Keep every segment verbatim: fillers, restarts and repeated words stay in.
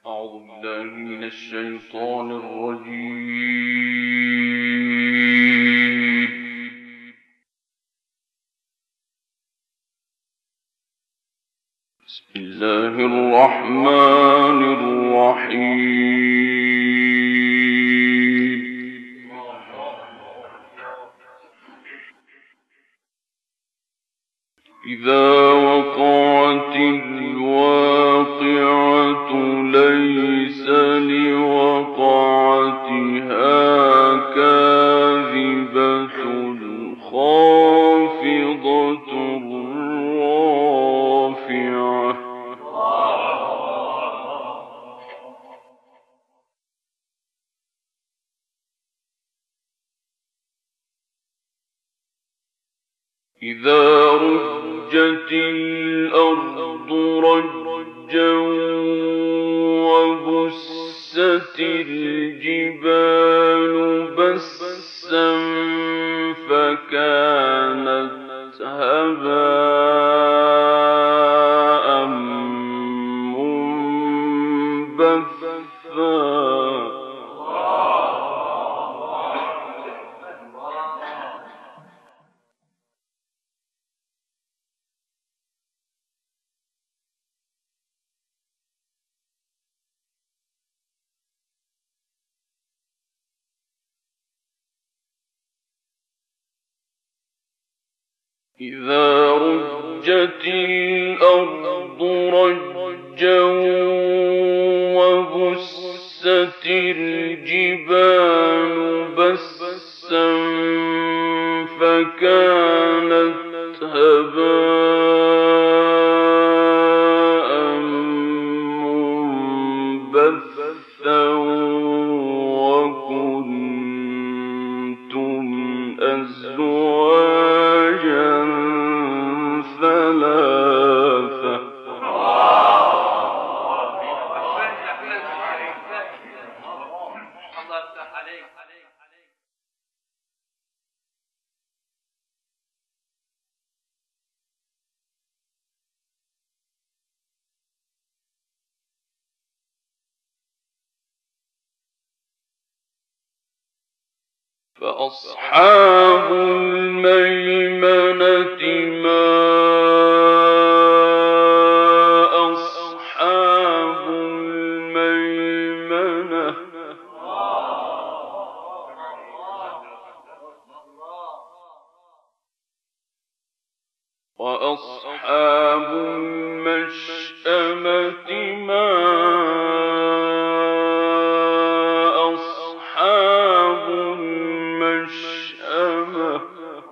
أعوذ بالله من الشيطان الرجيم. بسم الله الرحمن الرحيم. إذا وقعت الواقعة ليس لوقعتها كاذبة خافضة رافعة إذا رجت الأرض رجا وبست الجبال بسا فكانت هباء منبثا إذا رجت الأرض رجا وبست الجبال بسا فكانت هباء منبثا وكنتم أزواجا ثلاثة فأصحاب الميمنة ما أصحاب الميمنة وأصحاب المشأمة ما أصحاب المشأمة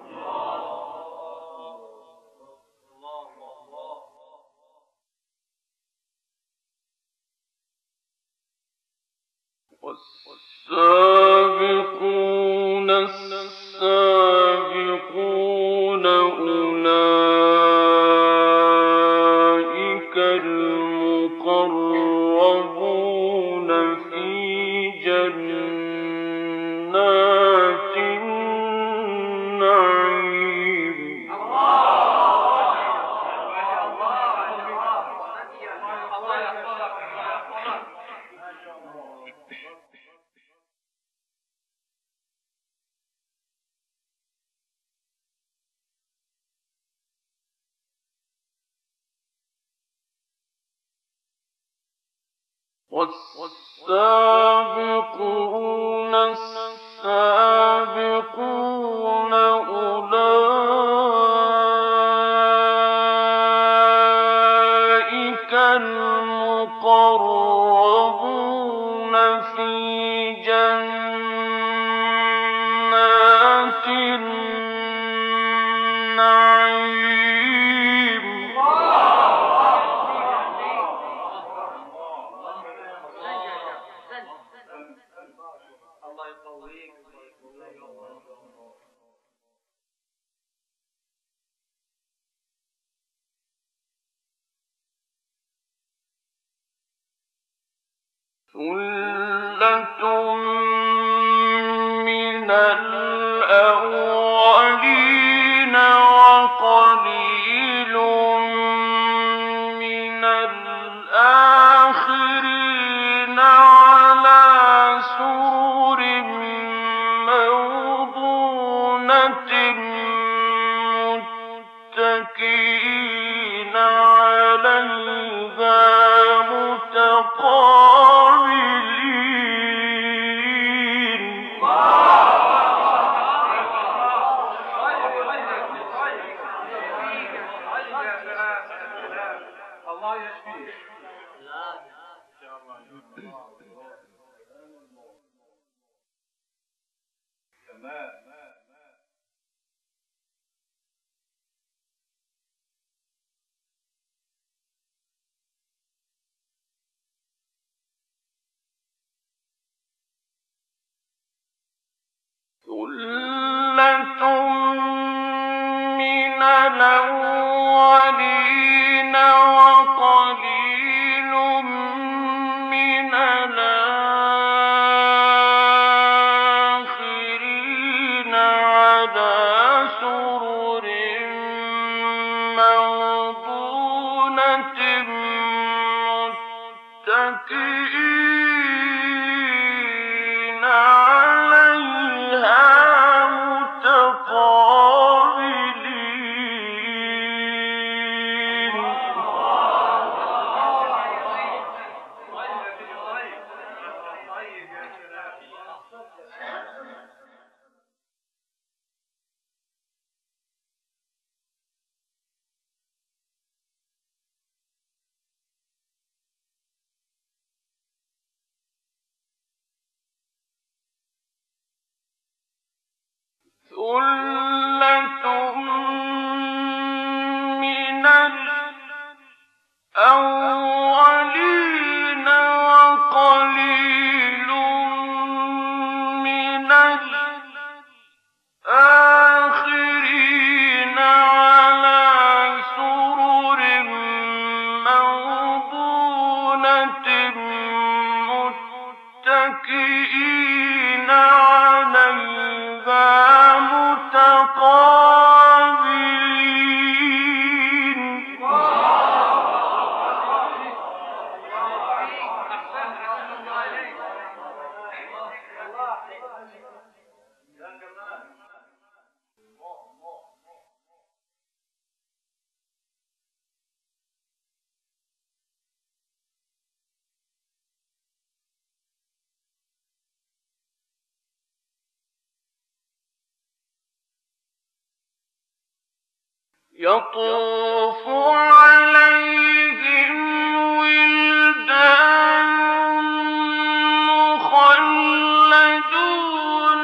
والسابقون السابقون أولئك المقربون في جنات النعيم والسابقون السابقون أولئك المقربون في جنات النعيم ثلة من الأولين وقليل من الآخرين على سرر موضونة متكئين عليها متقابلين. الله يشفيك. ثُلَّةٌ مِّنَ الْأَوَّلِينَ وَقَلِيلٌ مِّنَ الْآخِرِينَ عَلَىٰ سُرُرٍ مَّوْضُونَةٍ مُّتَّكِئِينَ عَلَيْهَا متقابلين. ثُلَّةٌ مِّنَ الْأَوَّلِينَ وَقَلِيلٌ مِّنَ الْآخِرِينَ عَلَىٰ سُرُرٍ مَّوْضُونَةٍ مُّتَّكِئِينَ عَلَيْهَا متقابلين. يطوف عليهم ولدان مخلدون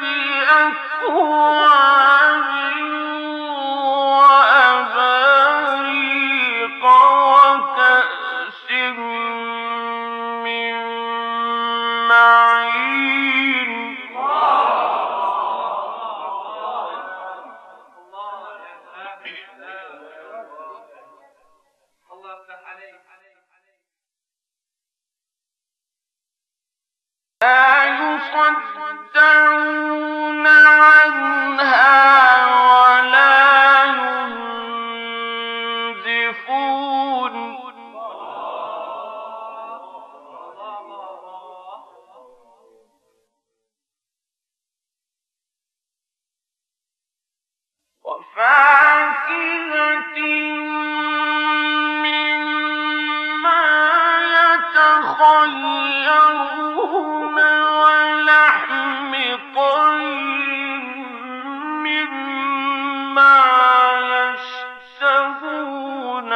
بأكواب وأباريق وكأس من معين. لا يصدعون عنها ولا ينزفون. وفاكهة مما يتخيرون ولحم طير مما يشتهون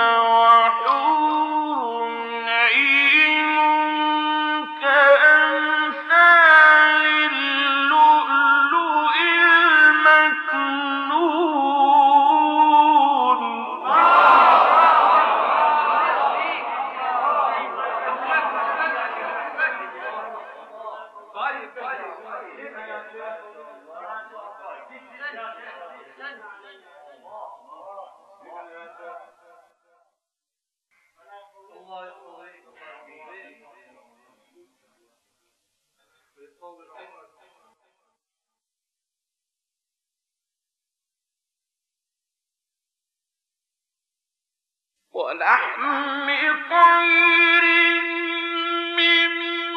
وحور عين كأمثال اللؤلؤ المكنون. ولحم طير مما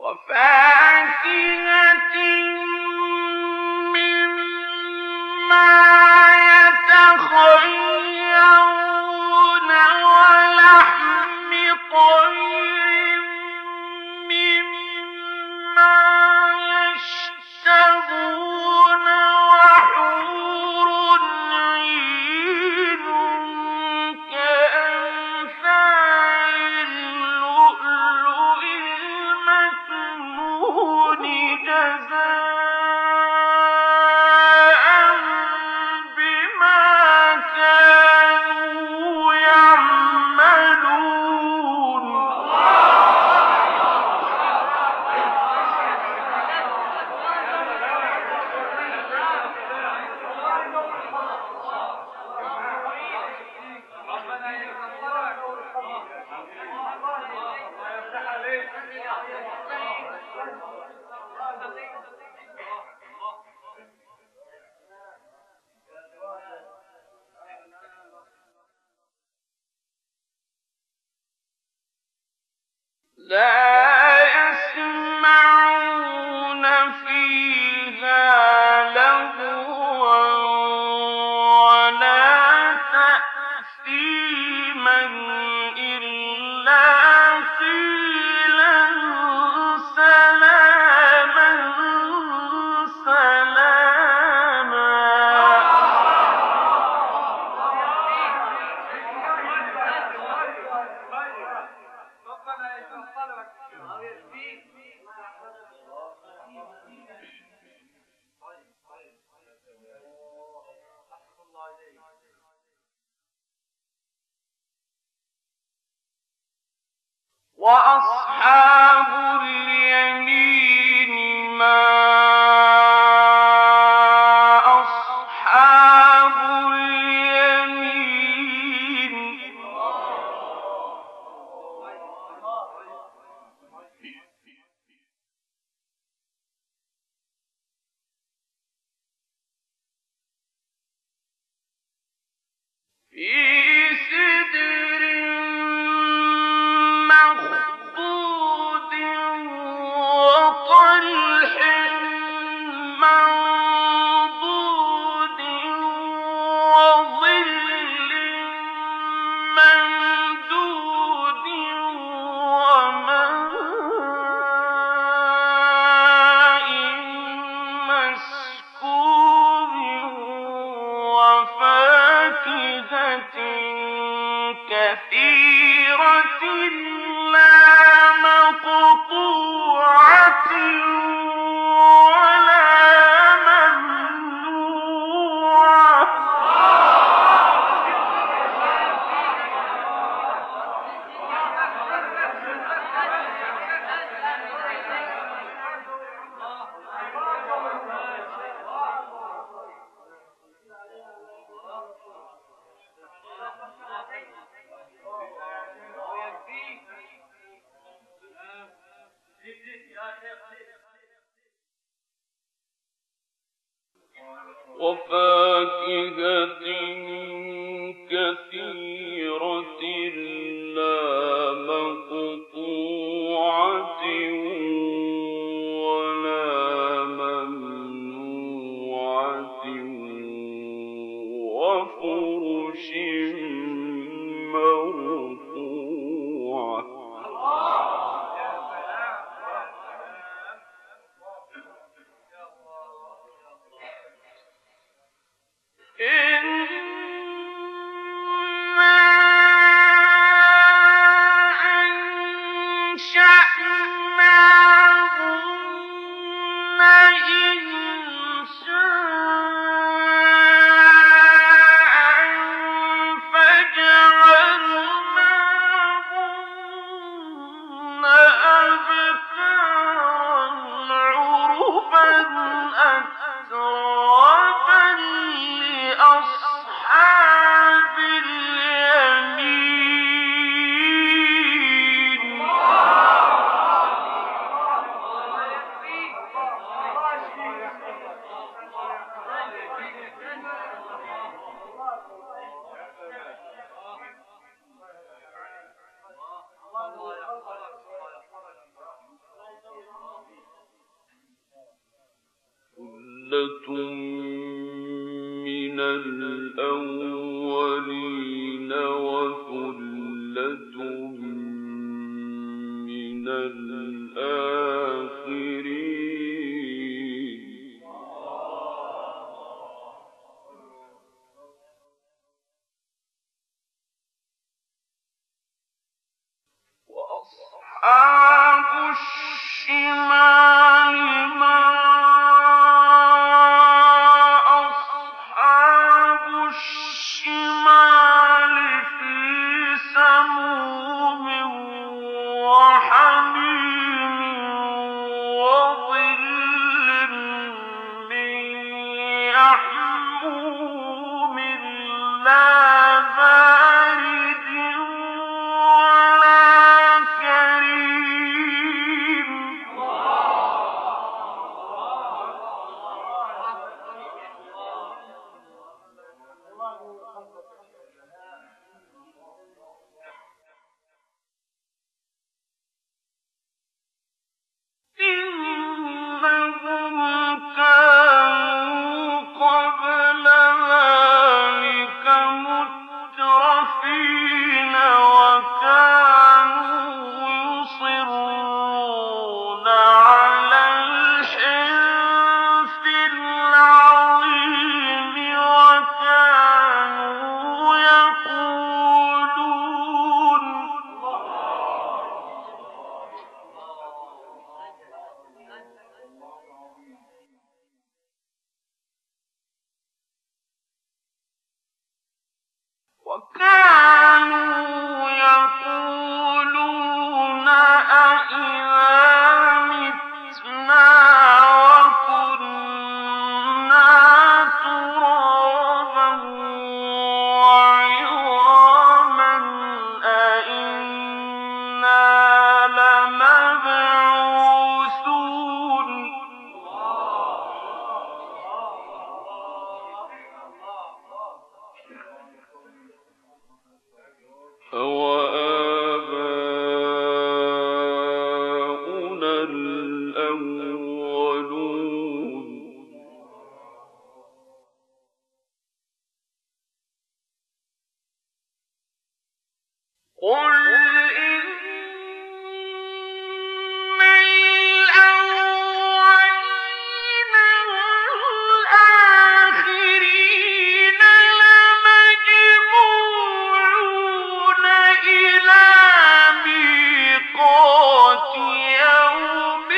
وفاكهة مما يتخيرون ولحم طير مما يشتهون وحور عين كأمثال اللؤلؤ المكنون جزاء بما كانوا يعملون. لا يسمعون فيها لغوا ولا تأثيما إلا قيلا سلاما سلاما. وأصحاب اليمين ما أصحاب اليمين. في سدر مخضود وطلح منضود وظل ممدود وماء مسكوب وفاكهة كثيرة لا مقطوعة ولا ممنوعة. وفاكهة كثيرة لا مقطوعة ولا ممنوعة وفرش مرفوعة. إنا أنشأناهن إنشاء فجعلناهن أبكارا عربا أترابا لأصحاب اليمين. ثلة من الأولين وثلة من الآخرين. وأصحاب الشمال ما أصحاب الشمال في سموم وحميم وظل من يحموم لا بارد ولا كريم. إنهم كانوا قبل ذلك مترفين وكانوا يصرون على الحنث العظيم وكانوا يقولون وكانوا يقولون أإذا متنا وكنا ترابا وعظاما أإنا لمبعوثون. أَوَآبَاؤُنَا الْأَوَّلُونَ. قُلْ إِنَّ الْأَوَّلِينَ وَالْآخِرِينَ لَمَجْمُوعُونَ إِلَىٰ مِيقَاتِ يَوْمٍ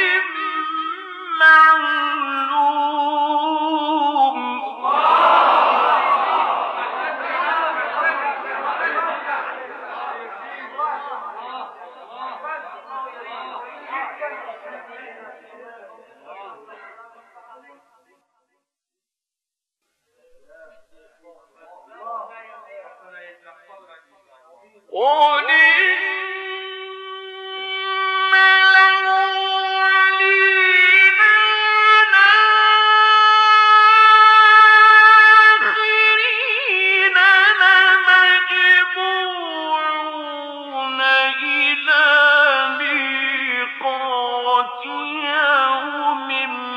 مَّعْلُومٍ. قُلْ إِنَّ الْأَوَّلِينَ وَالْآخِرِينَ لَمَجْمُوعُونَ إِلَىٰ مِيقَاتِ يَوْمٍ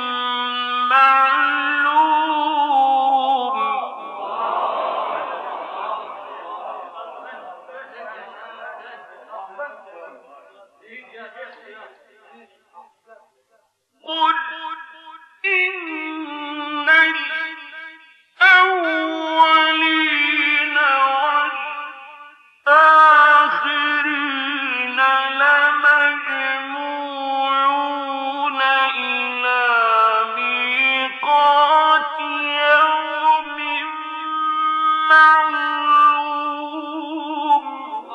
مَّعْلُومٍ. قُلْ إِنَّ الْأَوَّلِينَ وَالْآخِرِينَ لَمَجْمُوعُونَ إِلَىٰ مِيقَاتِ يَوْمٍ مَّعْلُومٍ.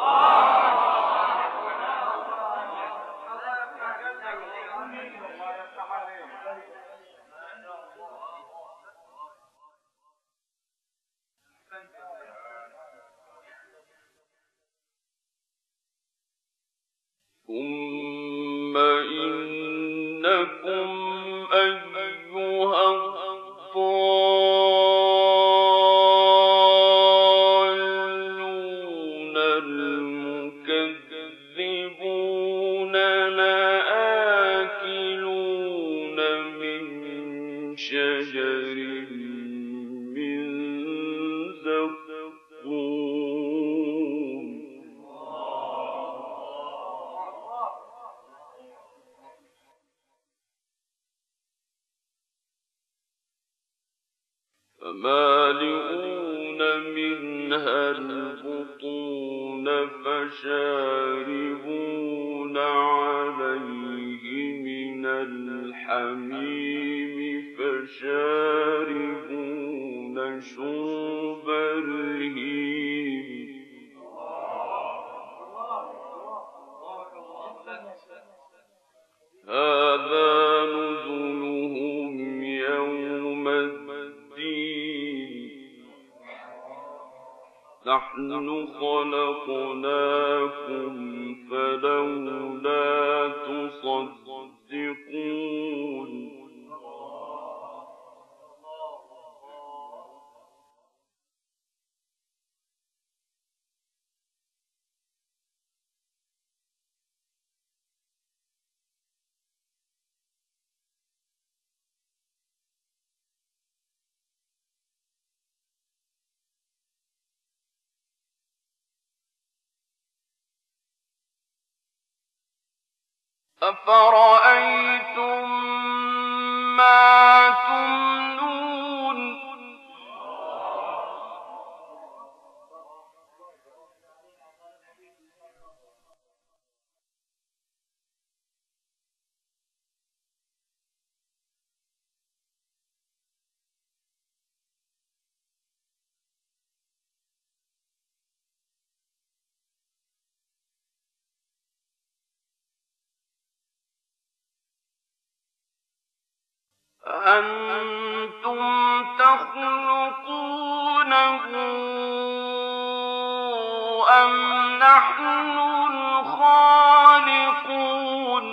ثُمَّ إِنَّكُمْ أَيُّهَا الضَّالُّونَ الْمُكَذِّبُونَ لَآكِلُونَ مِن شَجَرٍ فمالئون منها البطون فشاربون عليه من الحميم فشاربون شرب الهيم هذا نزلهم يوم الدين نحن خلقناكم فلولا تصدقون أفرأيتم ما تمنون أأنتم تخلقونه أم نحن الخالقون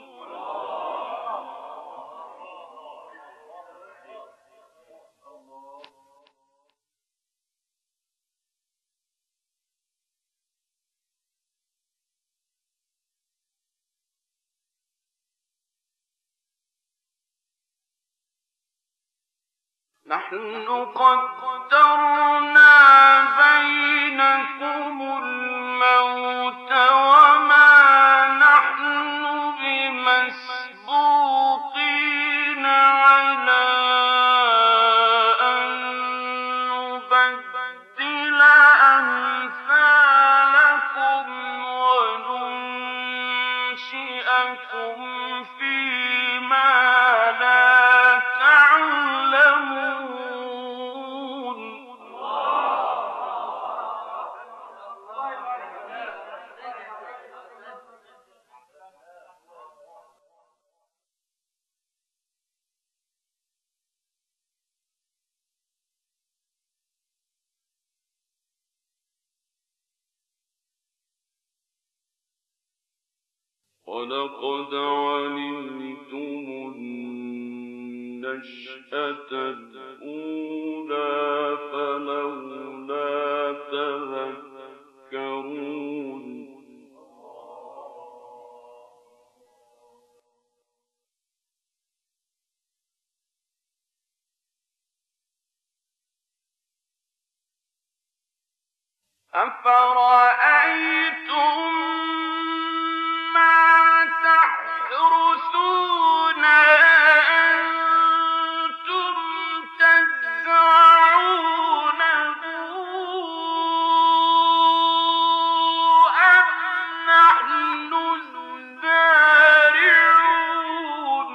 نحن قدرنا بينكم الموت وما نحن بمسبوقين على أن نبدل أمثالكم وننشئكم فيما لا تعلمون ولقد علمتم النشأة الأولى فلولا تذكرون أفرأيتم ما تحرثون أنتم تزرعونه أم نحن الزارعون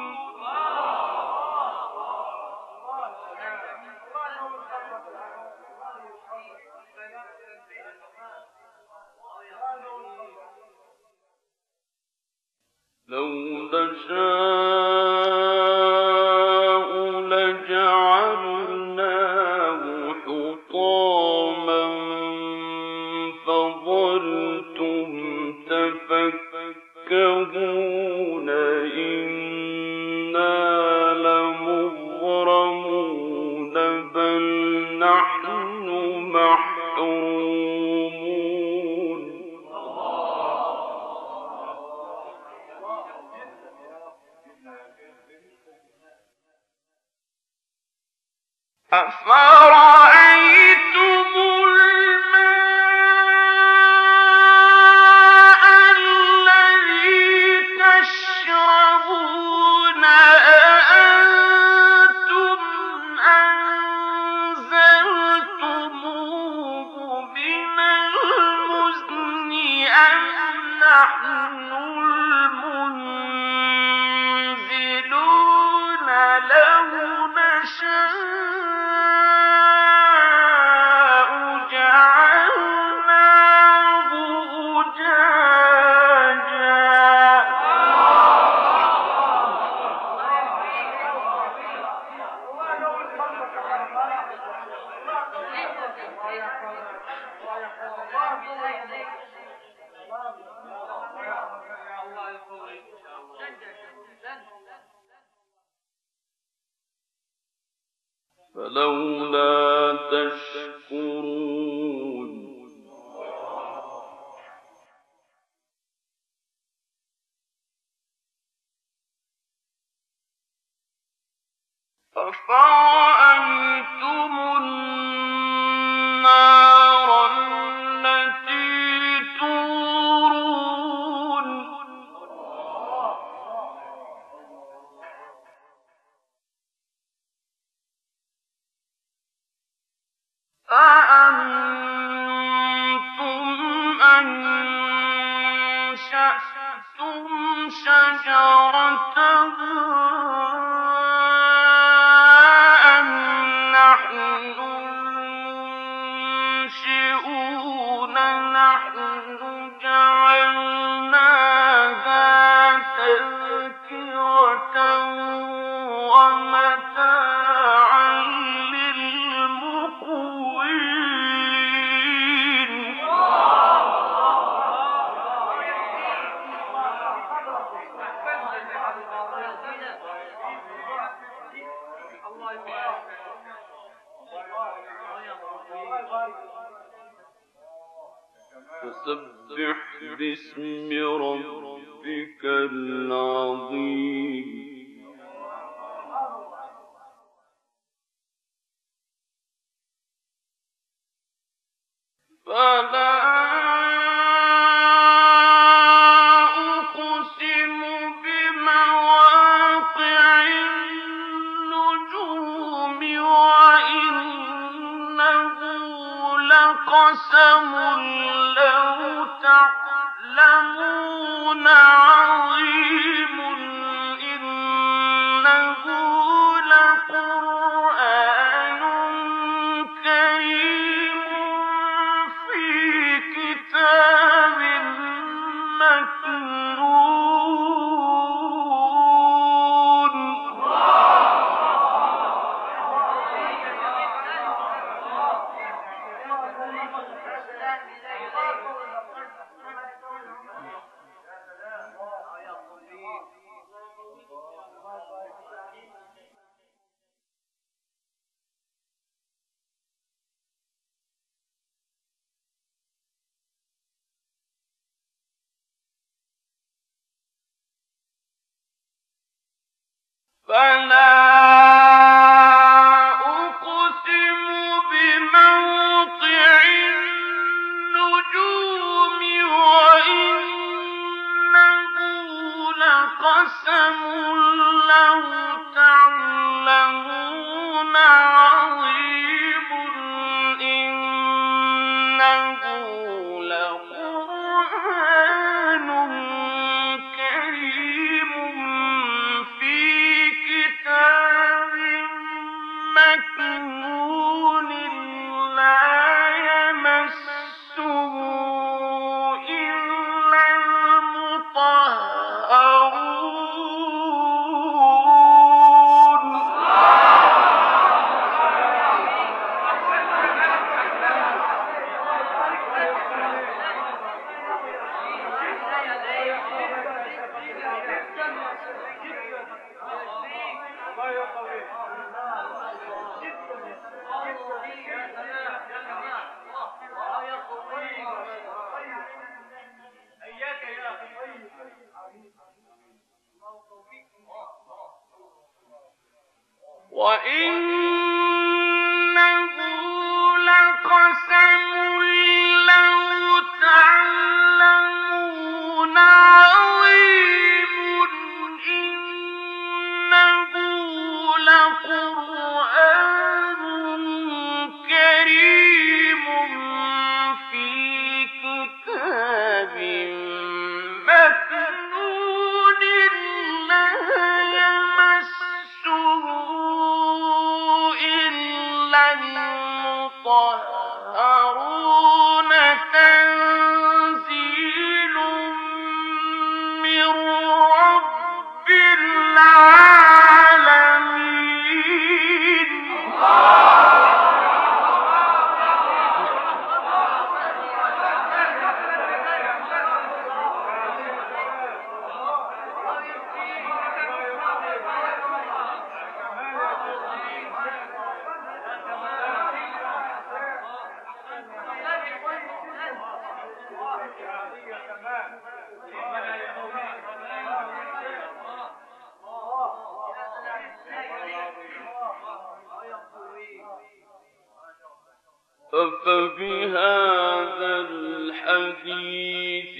لو نشاء لجعلناه حطاما فظلتم تفكهون إنا لمغرمون بل نحن محرومون أفرأيتم الماء الذي تشربون أأنتم أنزلتموه فلولا تشكرون أفرأيتم النار التي تورون أأنتم أنشأتم شجرته أم نحن المنشئون نحن جعلناها تذكرة ومتاعا للمقوين فسبح باسم ربك العظيم فلا أقسم بمواقع النجوم وإنه لقسم لو تعلمون عظيم إنه لقرآن كريم في كتاب مكنون فلا أقسم بموقع النجوم وإنه لقسم لو تعلمون عظيم إنه لقرآن كريم في كتاب مكنون لا يمسه إلا المطهرون وإنه لقسم لو تعلمون عظيم إنه لقرآن كريم في كتاب مكنون لا يمسه إلا المطهرون تنزيل من رب العالمين أفبهذا الحديث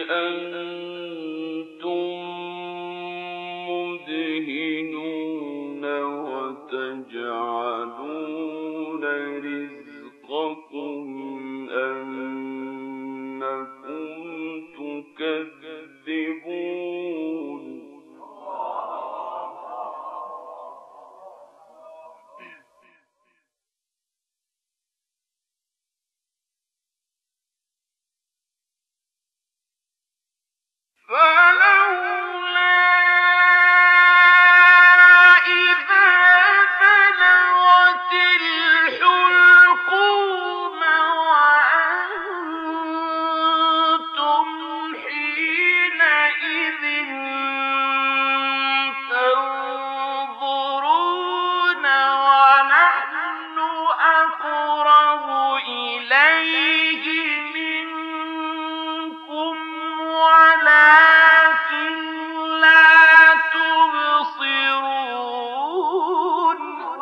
أنتم مدهنون وتجعلون رزقكم أنكم تكذبون فلولا إذا بلغت الحلقوم وأنتم حينئذ تنظرون ونحن أقرب إليه منكم ولكن لا تبصرون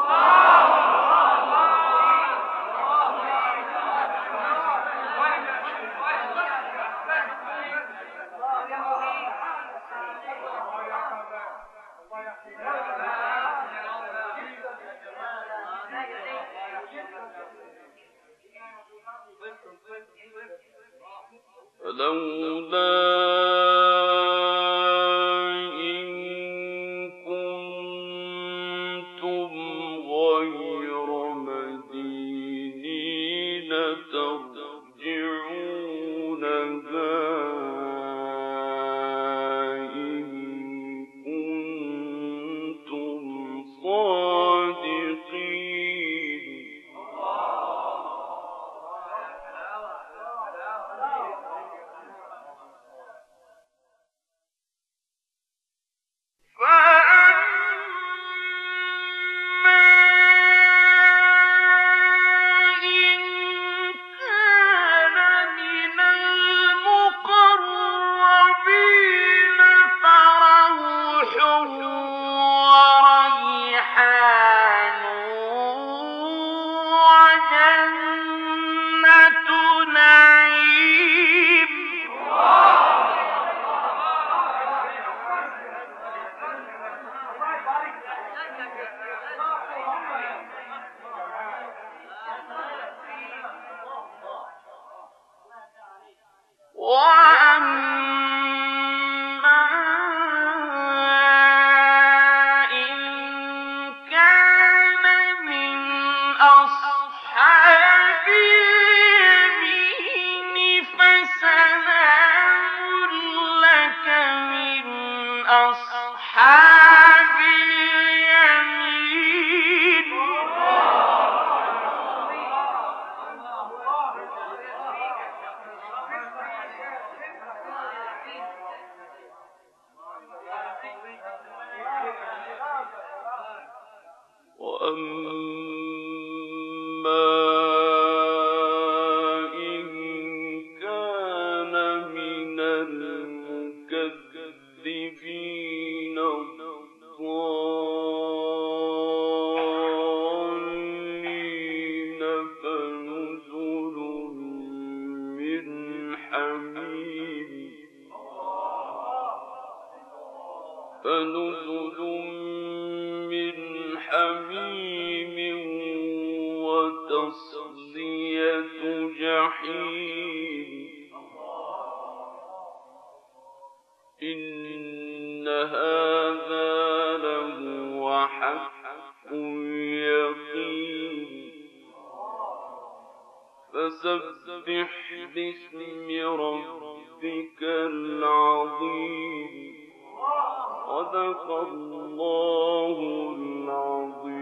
فلولا إن كنتم غير مدينين ترجعونها إن كنتم صادقين فأما إن كان من المقربين فروح وريحان وجنة نعيم وأما إن كان من أصحاب اليمين فسلام لك من أصحاب اليمين وأما إن كان من المكذبين الضالين فنزل من حميم فنزل من حميم وتصلية جحيم إن هذا لهو حق اليقين فسبح باسم ربك العظيم صدق الله العظيم.